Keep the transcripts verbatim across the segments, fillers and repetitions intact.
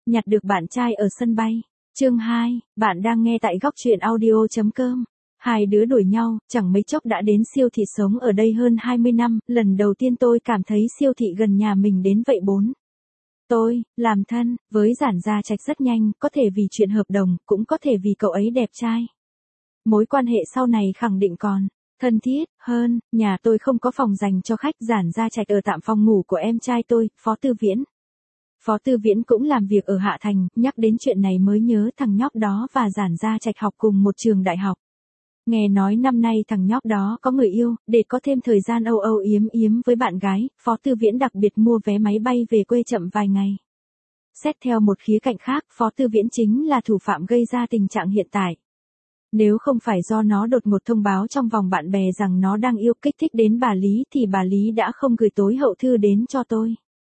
Nhặt được bạn trai ở sân bay. Chương hai, bạn đang nghe tại góc truyện audio chấm com. Hai đứa đuổi nhau, chẳng mấy chốc đã đến siêu thị sống ở đây hơn hai mươi năm, lần đầu tiên tôi cảm thấy siêu thị gần nhà mình đến vậy bốn. Tôi, làm thân, với Giản Gia Trạch rất nhanh, có thể vì chuyện hợp đồng, cũng có thể vì cậu ấy đẹp trai. Mối quan hệ sau này khẳng định còn thân thiết hơn. Nhà tôi không có phòng dành cho khách, Giản Gia Trạch ở tạm phòng ngủ của em trai tôi, Phó Tư Viễn. Phó Tư Viễn cũng làm việc ở Hạ Thành, nhắc đến chuyện này mới nhớ thằng nhóc đó và Giản Gia Trạch học cùng một trường đại học. Nghe nói năm nay thằng nhóc đó có người yêu, để có thêm thời gian âu âu yếm yếm với bạn gái, Phó Tư Viễn đặc biệt mua vé máy bay về quê chậm vài ngày. Xét theo một khía cạnh khác, Phó Tư Viễn chính là thủ phạm gây ra tình trạng hiện tại. Nếu không phải do nó đột ngột thông báo trong vòng bạn bè rằng nó đang yêu kích thích đến bà Lý thì bà Lý đã không gửi tối hậu thư đến cho tôi.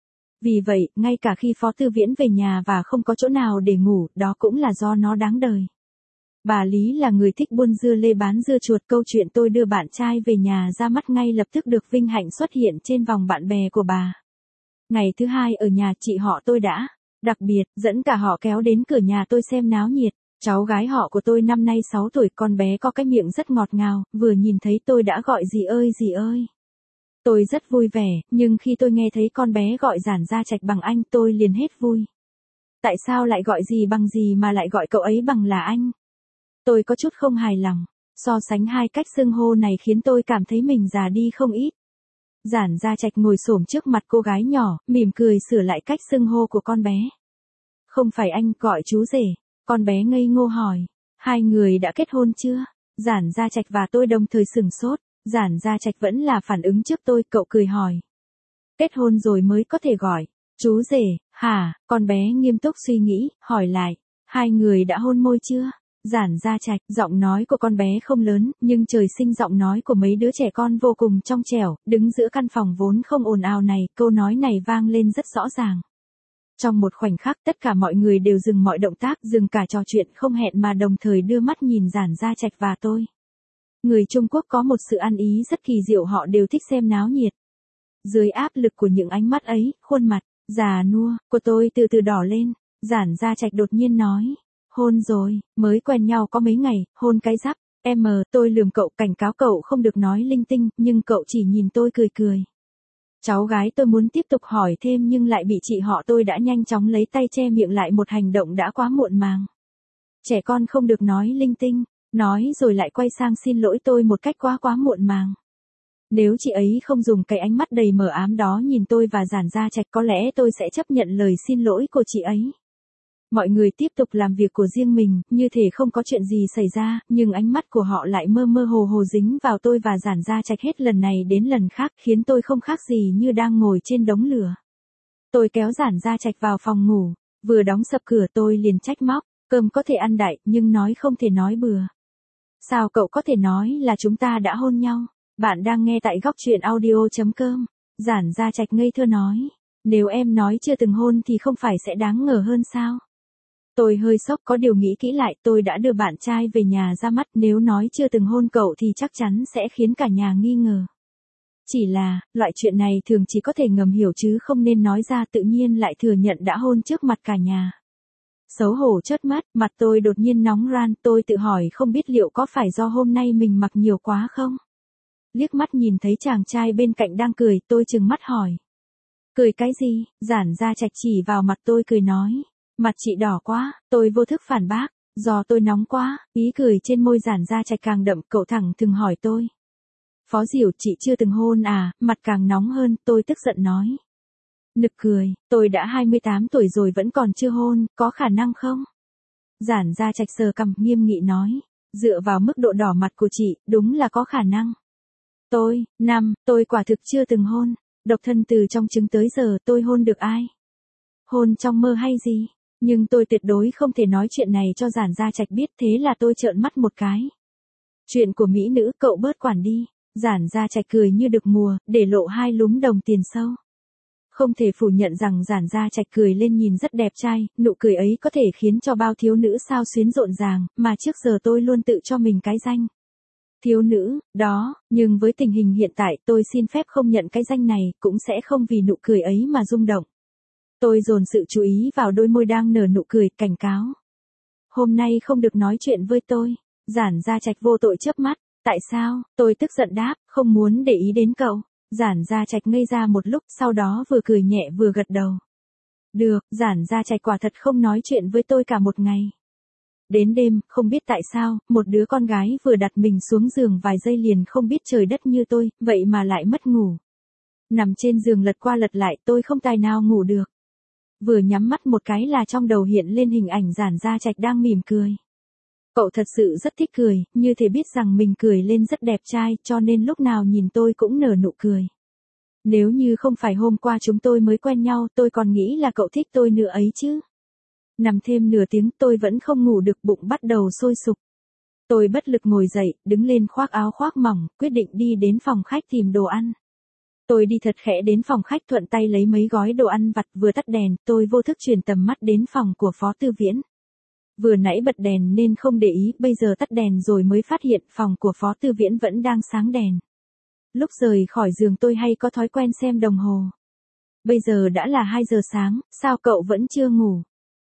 Vì vậy, ngay cả khi Phó Tư Viễn về nhà và không có chỗ nào để ngủ, đó cũng là do nó đáng đời. Bà Lý là người thích buôn dưa lê bán dưa chuột, câu chuyện tôi đưa bạn trai về nhà ra mắt ngay lập tức được vinh hạnh xuất hiện trên vòng bạn bè của bà. Ngày thứ hai ở nhà chị họ tôi đã, đặc biệt, dẫn cả họ kéo đến cửa nhà tôi xem náo nhiệt. Cháu gái họ của tôi năm nay sáu tuổi, con bé có cái miệng rất ngọt ngào, vừa nhìn thấy tôi đã gọi dì ơi dì ơi. Tôi rất vui vẻ, nhưng khi tôi nghe thấy con bé gọi Giản Gia Trạch bằng anh tôi liền hết vui. Tại sao lại gọi dì bằng dì mà lại gọi cậu ấy bằng là anh? Tôi có chút không hài lòng. So sánh hai cách xưng hô này khiến tôi cảm thấy mình già đi không ít. Giản Gia Trạch ngồi xổm trước mặt cô gái nhỏ, mỉm cười sửa lại cách xưng hô của con bé. Không phải anh, gọi chú rể. Con bé ngây ngô hỏi. Hai người đã kết hôn chưa? Giản Gia Trạch và tôi đồng thời sửng sốt. Giản Gia Trạch vẫn là phản ứng trước tôi, cậu cười hỏi. Kết hôn rồi mới có thể gọi chú rể, hả? Con bé nghiêm túc suy nghĩ, hỏi lại. Hai người đã hôn môi chưa? Giản Gia Trạch, giọng nói của con bé không lớn, nhưng trời sinh giọng nói của mấy đứa trẻ con vô cùng trong trẻo, đứng giữa căn phòng vốn không ồn ào này, câu nói này vang lên rất rõ ràng. Trong một khoảnh khắc tất cả mọi người đều dừng mọi động tác, dừng cả trò chuyện không hẹn mà đồng thời đưa mắt nhìn Giản Gia Trạch và tôi. Người Trung Quốc có một sự ăn ý rất kỳ diệu, họ đều thích xem náo nhiệt. Dưới áp lực của những ánh mắt ấy, khuôn mặt già nua của tôi từ từ đỏ lên. Giản Gia Trạch đột nhiên nói. Hôn rồi, mới quen nhau có mấy ngày, hôn cái giáp. Em, tôi lườm cậu, cảnh cáo cậu không được nói linh tinh, nhưng cậu chỉ nhìn tôi cười cười. Cháu gái tôi muốn tiếp tục hỏi thêm nhưng lại bị chị họ tôi đã nhanh chóng lấy tay che miệng lại, một hành động đã quá muộn màng. Trẻ con không được nói linh tinh, nói rồi lại quay sang xin lỗi tôi một cách quá quá muộn màng. Nếu chị ấy không dùng cái ánh mắt đầy mờ ám đó nhìn tôi và Giản Gia Trạch, có lẽ tôi sẽ chấp nhận lời xin lỗi của chị ấy. Mọi người tiếp tục làm việc của riêng mình, như thể không có chuyện gì xảy ra, nhưng ánh mắt của họ lại mơ mơ hồ hồ dính vào tôi và Giản Gia Trạch hết lần này đến lần khác, khiến tôi không khác gì như đang ngồi trên đống lửa. Tôi kéo Giản Gia Trạch vào phòng ngủ, vừa đóng sập cửa tôi liền trách móc, cơm có thể ăn đại, nhưng nói không thể nói bừa. Sao cậu có thể nói là chúng ta đã hôn nhau? Bạn đang nghe tại góc truyện audio chấm com. Giản Gia Trạch ngây thơ nói, nếu em nói chưa từng hôn thì không phải sẽ đáng ngờ hơn sao? Tôi hơi sốc, có điều nghĩ kỹ lại, tôi đã đưa bạn trai về nhà ra mắt, nếu nói chưa từng hôn cậu thì chắc chắn sẽ khiến cả nhà nghi ngờ. Chỉ là, loại chuyện này thường chỉ có thể ngầm hiểu chứ không nên nói ra, tự nhiên lại thừa nhận đã hôn trước mặt cả nhà. Xấu hổ chớp mắt, mặt tôi đột nhiên nóng ran, tôi tự hỏi không biết liệu có phải do hôm nay mình mặc nhiều quá không? Liếc mắt nhìn thấy chàng trai bên cạnh đang cười, tôi trừng mắt hỏi. Cười cái gì? Giản Gia Trạch chỉ vào mặt tôi cười nói. Mặt chị đỏ quá, tôi vô thức phản bác, do tôi nóng quá, ý cười trên môi Giản Gia Trạch càng đậm, cậu thẳng thừng hỏi tôi. Phó Diểu, chị chưa từng hôn à? Mặt càng nóng hơn, tôi tức giận nói. Nực cười, tôi đã hai mươi tám tuổi rồi vẫn còn chưa hôn, có khả năng không? Giản Gia Trạch sờ cằm nghiêm nghị nói, dựa vào mức độ đỏ mặt của chị, đúng là có khả năng. Tôi, năm, tôi quả thực chưa từng hôn, độc thân từ trong trứng tới giờ tôi hôn được ai? Hôn trong mơ hay gì? Nhưng tôi tuyệt đối không thể nói chuyện này cho Giản Gia Trạch biết, thế là tôi trợn mắt một cái. Chuyện của mỹ nữ cậu bớt quản đi. Giản Gia Trạch cười như được mùa, để lộ hai lúm đồng tiền sâu. Không thể phủ nhận rằng Giản Gia Trạch cười lên nhìn rất đẹp trai, nụ cười ấy có thể khiến cho bao thiếu nữ sao xuyến rộn ràng, mà trước giờ tôi luôn tự cho mình cái danh thiếu nữ, đó, nhưng với tình hình hiện tại tôi xin phép không nhận cái danh này, cũng sẽ không vì nụ cười ấy mà rung động. Tôi dồn sự chú ý vào đôi môi đang nở nụ cười, cảnh cáo. Hôm nay không được nói chuyện với tôi. Giản Gia Trạch vô tội chớp mắt. Tại sao? Tôi tức giận đáp, không muốn để ý đến cậu. Giản Gia Trạch ngây ra một lúc, sau đó vừa cười nhẹ vừa gật đầu. Được, Giản Gia Trạch quả thật không nói chuyện với tôi cả một ngày. Đến đêm, không biết tại sao, một đứa con gái vừa đặt mình xuống giường vài giây liền không biết trời đất như tôi, vậy mà lại mất ngủ. Nằm trên giường lật qua lật lại, tôi không tài nào ngủ được. Vừa nhắm mắt một cái là trong đầu hiện lên hình ảnh Giản Gia Trạch đang mỉm cười. Cậu thật sự rất thích cười, như thể biết rằng mình cười lên rất đẹp trai, cho nên lúc nào nhìn tôi cũng nở nụ cười. Nếu như không phải hôm qua chúng tôi mới quen nhau, tôi còn nghĩ là cậu thích tôi nữa ấy chứ. Nằm thêm nửa tiếng tôi vẫn không ngủ được, bụng bắt đầu sôi sục. Tôi bất lực ngồi dậy, đứng lên khoác áo khoác mỏng, quyết định đi đến phòng khách tìm đồ ăn. Tôi đi thật khẽ đến phòng khách, thuận tay lấy mấy gói đồ ăn vặt, vừa tắt đèn, tôi vô thức chuyển tầm mắt đến phòng của Phó Tư Viễn. Vừa nãy bật đèn nên không để ý, bây giờ tắt đèn rồi mới phát hiện phòng của Phó Tư Viễn vẫn đang sáng đèn. Lúc rời khỏi giường tôi hay có thói quen xem đồng hồ. Bây giờ đã là hai giờ sáng, sao cậu vẫn chưa ngủ?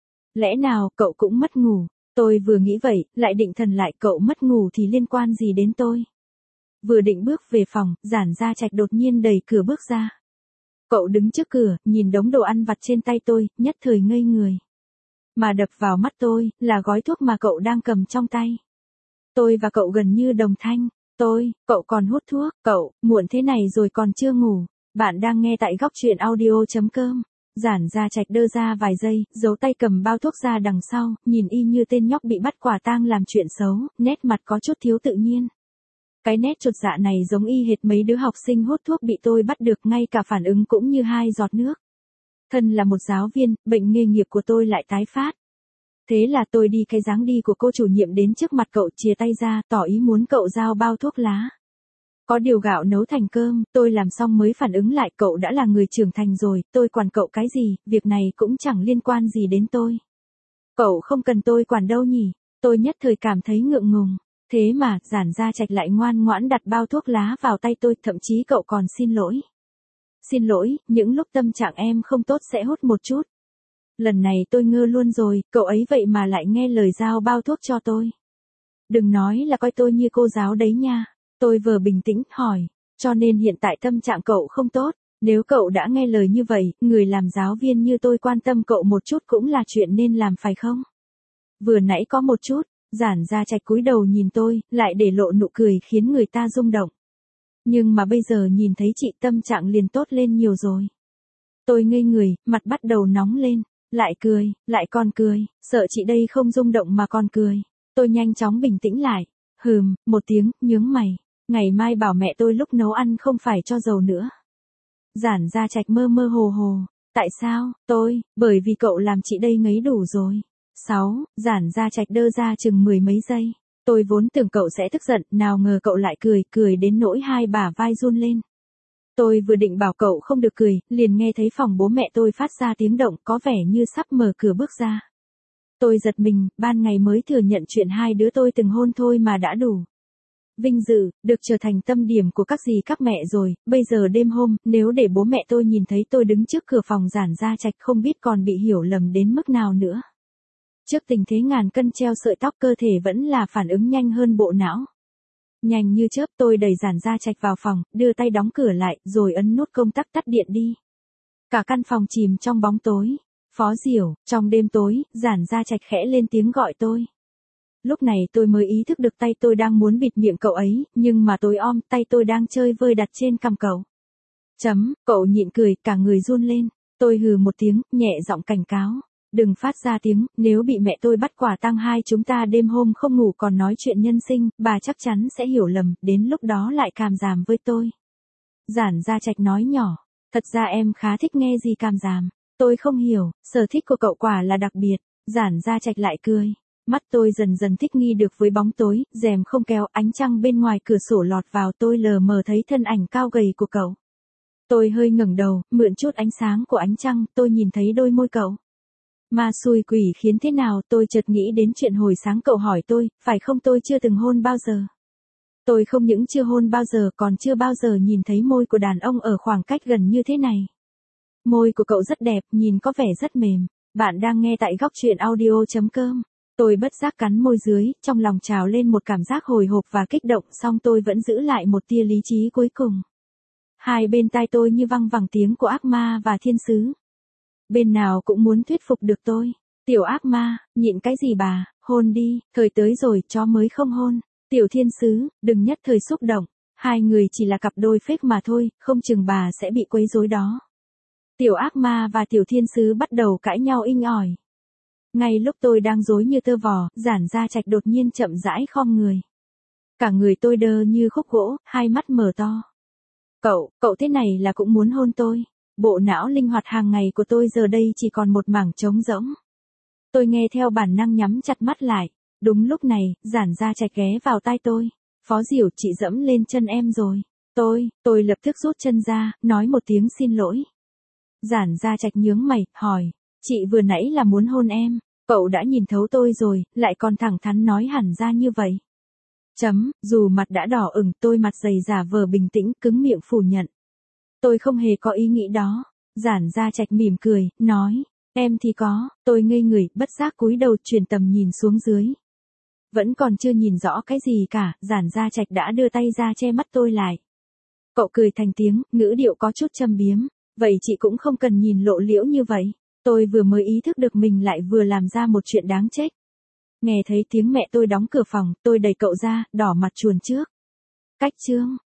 Lẽ nào cậu cũng mất ngủ? Tôi vừa nghĩ vậy, lại định thần lại, cậu mất ngủ thì liên quan gì đến tôi? Vừa định bước về phòng, Giản Gia Trạch đột nhiên đẩy cửa bước ra. Cậu đứng trước cửa, nhìn đống đồ ăn vặt trên tay tôi, nhất thời ngây người. Mà đập vào mắt tôi, là gói thuốc mà cậu đang cầm trong tay. Tôi và cậu gần như đồng thanh. Tôi, cậu còn hút thuốc, cậu, muộn thế này rồi còn chưa ngủ. Bạn đang nghe tại góc truyện audio chấm com. Giản Gia Trạch đơ ra vài giây, giấu tay cầm bao thuốc ra đằng sau, nhìn y như tên nhóc bị bắt quả tang làm chuyện xấu, nét mặt có chút thiếu tự nhiên. Cái nét chột dạ này giống y hệt mấy đứa học sinh hút thuốc bị tôi bắt được, ngay cả phản ứng cũng như hai giọt nước. Thân là một giáo viên, bệnh nghề nghiệp của tôi lại tái phát. Thế là tôi đi cái dáng đi của cô chủ nhiệm đến trước mặt cậu, chìa tay ra, tỏ ý muốn cậu giao bao thuốc lá. Có điều gạo nấu thành cơm, tôi làm xong mới phản ứng lại, cậu đã là người trưởng thành rồi, tôi quản cậu cái gì, việc này cũng chẳng liên quan gì đến tôi. Cậu không cần tôi quản đâu nhỉ, tôi nhất thời cảm thấy ngượng ngùng. Thế mà, Giản Gia Trạch lại ngoan ngoãn đặt bao thuốc lá vào tay tôi, thậm chí cậu còn xin lỗi. Xin lỗi, những lúc tâm trạng em không tốt sẽ hút một chút. Lần này tôi ngơ luôn rồi, cậu ấy vậy mà lại nghe lời giao bao thuốc cho tôi. Đừng nói là coi tôi như cô giáo đấy nha. Tôi vừa bình tĩnh, hỏi, cho nên hiện tại tâm trạng cậu không tốt, nếu cậu đã nghe lời như vậy, người làm giáo viên như tôi quan tâm cậu một chút cũng là chuyện nên làm phải không? Vừa nãy có một chút, Giản Gia Trạch cúi đầu nhìn tôi, lại để lộ nụ cười khiến người ta rung động. Nhưng mà bây giờ nhìn thấy chị tâm trạng liền tốt lên nhiều rồi. Tôi ngây người, mặt bắt đầu nóng lên, lại cười, lại còn cười, sợ chị đây không rung động mà còn cười. Tôi nhanh chóng bình tĩnh lại, hừm, một tiếng, nhướng mày. Ngày mai bảo mẹ tôi lúc nấu ăn không phải cho dầu nữa. Giản Gia Trạch mơ mơ hồ hồ. Tại sao? Tôi, bởi vì cậu làm chị đây ngấy đủ rồi. Sáu, Giản Gia Trạch đơ ra chừng mười mấy giây. Tôi vốn tưởng cậu sẽ tức giận, nào ngờ cậu lại cười, cười đến nỗi hai bả vai run lên. Tôi vừa định bảo cậu không được cười, liền nghe thấy phòng bố mẹ tôi phát ra tiếng động, có vẻ như sắp mở cửa bước ra. Tôi giật mình, ban ngày mới thừa nhận chuyện hai đứa tôi từng hôn thôi mà đã đủ vinh dự, được trở thành tâm điểm của các dì các mẹ rồi, bây giờ đêm hôm, nếu để bố mẹ tôi nhìn thấy tôi đứng trước cửa phòng Giản Gia Trạch không biết còn bị hiểu lầm đến mức nào nữa. Trước tình thế ngàn cân treo sợi tóc, cơ thể vẫn là phản ứng nhanh hơn bộ não. Nhanh như chớp tôi đẩy Giản Gia Trạch vào phòng, đưa tay đóng cửa lại, rồi ấn nút công tắc tắt điện đi. Cả căn phòng chìm trong bóng tối. Phó Diểu, trong đêm tối, Giản Gia Trạch khẽ lên tiếng gọi tôi. Lúc này tôi mới ý thức được tay tôi đang muốn bịt miệng cậu ấy, nhưng mà tối om, tay tôi đang chơi vơi đặt trên cằm cậu. Chấm, cậu nhịn cười, cả người run lên. Tôi hừ một tiếng, nhẹ giọng cảnh cáo. Đừng phát ra tiếng, nếu bị mẹ tôi bắt quả tang hai chúng ta đêm hôm không ngủ còn nói chuyện nhân sinh, bà chắc chắn sẽ hiểu lầm, đến lúc đó lại càm ràm với tôi. Giản Gia Trạch nói nhỏ, thật ra em khá thích nghe gì càm ràm. Tôi không hiểu, sở thích của cậu quả là đặc biệt. Giản Gia Trạch lại cười. Mắt tôi dần dần thích nghi được với bóng tối, rèm không kéo, ánh trăng bên ngoài cửa sổ lọt vào, tôi lờ mờ thấy thân ảnh cao gầy của cậu. Tôi hơi ngẩng đầu, mượn chút ánh sáng của ánh trăng, tôi nhìn thấy đôi môi cậu. Ma xui quỷ khiến thế nào, tôi chợt nghĩ đến chuyện hồi sáng cậu hỏi tôi, phải không tôi chưa từng hôn bao giờ. Tôi không những chưa hôn bao giờ, còn chưa bao giờ nhìn thấy môi của đàn ông ở khoảng cách gần như thế này. Môi của cậu rất đẹp, nhìn có vẻ rất mềm. Bạn đang nghe tại góc truyện audio.com. Tôi bất giác cắn môi dưới, trong lòng trào lên một cảm giác hồi hộp và kích động, song tôi vẫn giữ lại một tia lý trí cuối cùng. Hai bên tai tôi như văng vẳng tiếng của ác ma và thiên sứ. Bên nào cũng muốn thuyết phục được tôi. Tiểu ác ma, nhịn cái gì bà, hôn đi, thời tới rồi, chó mới không hôn. Tiểu thiên sứ, đừng nhất thời xúc động. Hai người chỉ là cặp đôi phếch mà thôi, không chừng bà sẽ bị quấy rối đó. Tiểu ác ma và tiểu thiên sứ bắt đầu cãi nhau inh ỏi. Ngay lúc tôi đang rối như tơ vò, Giản Gia Trạch đột nhiên chậm rãi khom người. Cả người tôi đơ như khúc gỗ, hai mắt mở to. Cậu, cậu thế này là cũng muốn hôn tôi. Bộ não linh hoạt hàng ngày của tôi giờ đây chỉ còn một mảng trống rỗng. Tôi nghe theo bản năng nhắm chặt mắt lại. Đúng lúc này, Giản Gia Trạch ghé vào tai tôi. Phó Diểu, chị dẫm lên chân em rồi. Tôi, tôi lập tức rút chân ra, nói một tiếng xin lỗi. Giản Gia Trạch nhướng mày, hỏi. Chị vừa nãy là muốn hôn em. Cậu đã nhìn thấu tôi rồi, lại còn thẳng thắn nói hẳn ra như vậy. Chấm, dù mặt đã đỏ ửng, tôi mặt dày giả vờ bình tĩnh, cứng miệng phủ nhận. Tôi không hề có ý nghĩ đó. Giản Gia Trạch mỉm cười, nói. Em thì có, tôi ngây người, bất giác cúi đầu chuyển tầm nhìn xuống dưới. Vẫn còn chưa nhìn rõ cái gì cả, Giản Gia Trạch đã đưa tay ra che mắt tôi lại. Cậu cười thành tiếng, ngữ điệu có chút châm biếm. Vậy chị cũng không cần nhìn lộ liễu như vậy. Tôi vừa mới ý thức được mình lại vừa làm ra một chuyện đáng trách. Nghe thấy tiếng mẹ tôi đóng cửa phòng, tôi đẩy cậu ra, đỏ mặt chuồn trước. Cách chương.